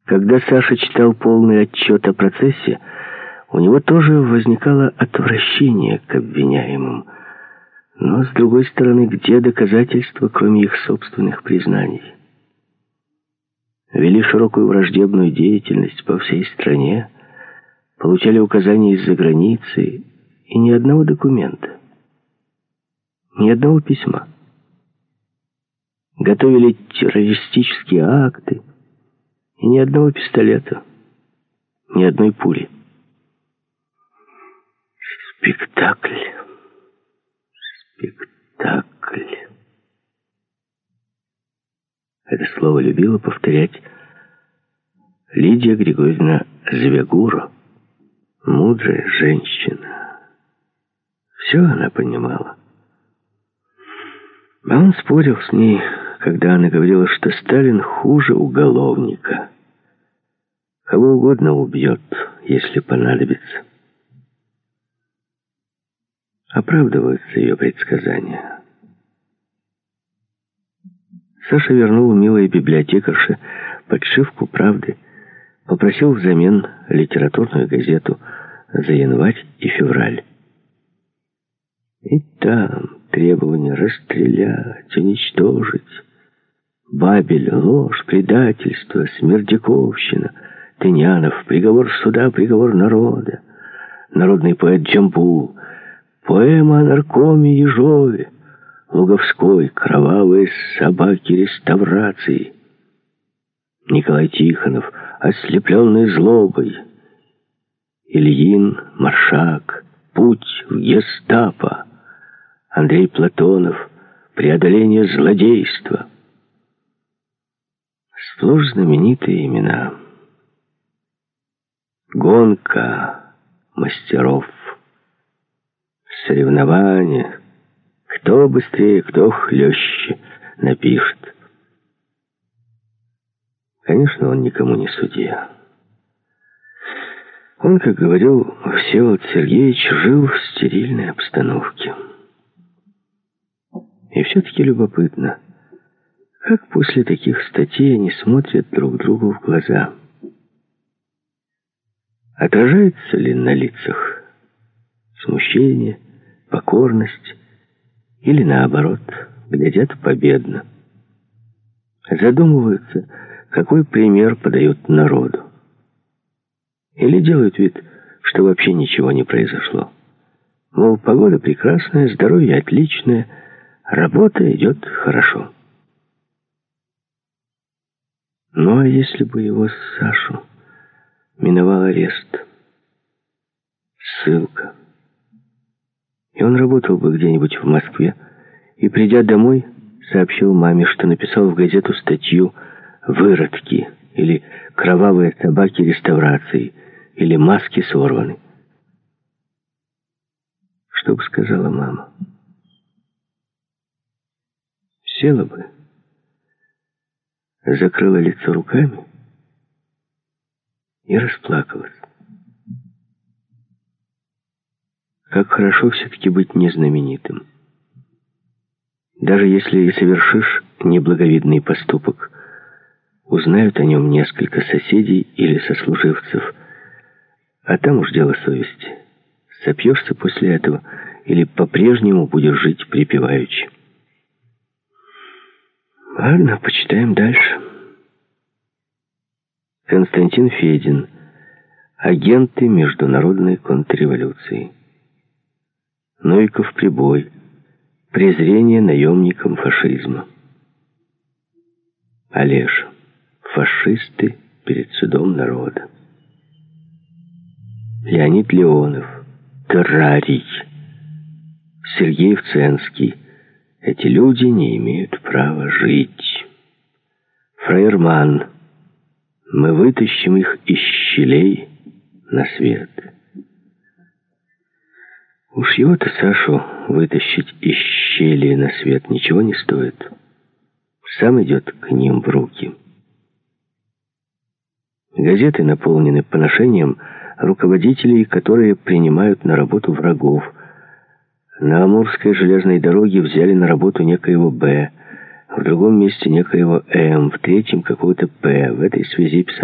Когда Саша читал полный отчет о процессе, у него тоже возникало отвращение к обвиняемым. Но, с другой стороны, где доказательства, кроме их собственных признаний? Вели широкую враждебную деятельность по всей стране, получали указания из-за границы, и ни одного документа, ни одного письма. Готовили террористические акты, и ни одного пистолета, ни одной пули. Спектакль. Спектакль. Это слово любила повторять Лидия Григорьевна Звягуро, мудрая женщина. Все она понимала. А он спорил с ней, когда она говорила, что Сталин хуже уголовника. Кого угодно убьет, если понадобится. Оправдываются ее предсказания. Саша вернул милой библиотекарше подшивку «Правды», попросил взамен литературную газету за январь и февраль. И там требования расстрелять, уничтожить. Бабель, ложь, предательство, смердяковщина, Тынянов, приговор суда, приговор народа, народный поэт Джамбул, поэма о наркоме Ежове, Луговской, кровавые собаки реставрации, Николай Тихонов, ослепленный злобой, Ильин, Маршак, путь в гестапо, Андрей Платонов, преодоление злодейства. Сплошь знаменитые имена. Гонка мастеров, соревнования, кто быстрее, кто хлеще напишет. Конечно, он никому не судья. Он, как говорил Всеволод Сергеевич, жил в стерильной обстановке. И все-таки любопытно, как после таких статей они смотрят друг другу в глаза. Отражается ли на лицах смущение, покорность, или наоборот, глядят победно. Задумываются, какой пример подают народу. Или делают вид, что вообще ничего не произошло. Мол, погода прекрасная, здоровье отличное, работа идет хорошо. Ну, а если бы его, Сашу, миновал арест, ссылка, и он работал бы где-нибудь в Москве, и, придя домой, сообщил маме, что написал в газету статью «Выродки» или «Кровавые собаки реставрации» или «Маски сорваны». Что бы сказала мама? Села бы, закрыла лицо руками и расплакалась. Как хорошо все-таки быть незнаменитым. Даже если и совершишь неблаговидный поступок, узнают о нем несколько соседей или сослуживцев, а там уж дело совести. Сопьешься после этого или по-прежнему будешь жить припеваючи. Ладно, почитаем дальше. Константин Федин. Агенты международной контрреволюции. Новиков прибой. Презрение наемникам фашизма. Олеж. Фашисты перед судом народа. Леонид Леонов. Террарий. Сергей Вценский. Эти люди не имеют права жить. Фраерман. Мы вытащим их из щелей на свет. Уж его-то, Сашу, вытащить из щели на свет ничего не стоит. Сам идет к ним в руки. Газеты наполнены поношением руководителей, которые принимают на работу врагов. На Амурской железной дороге взяли на работу некоего Б, в другом месте некоего М, в третьем какого-то П. В этой связи писал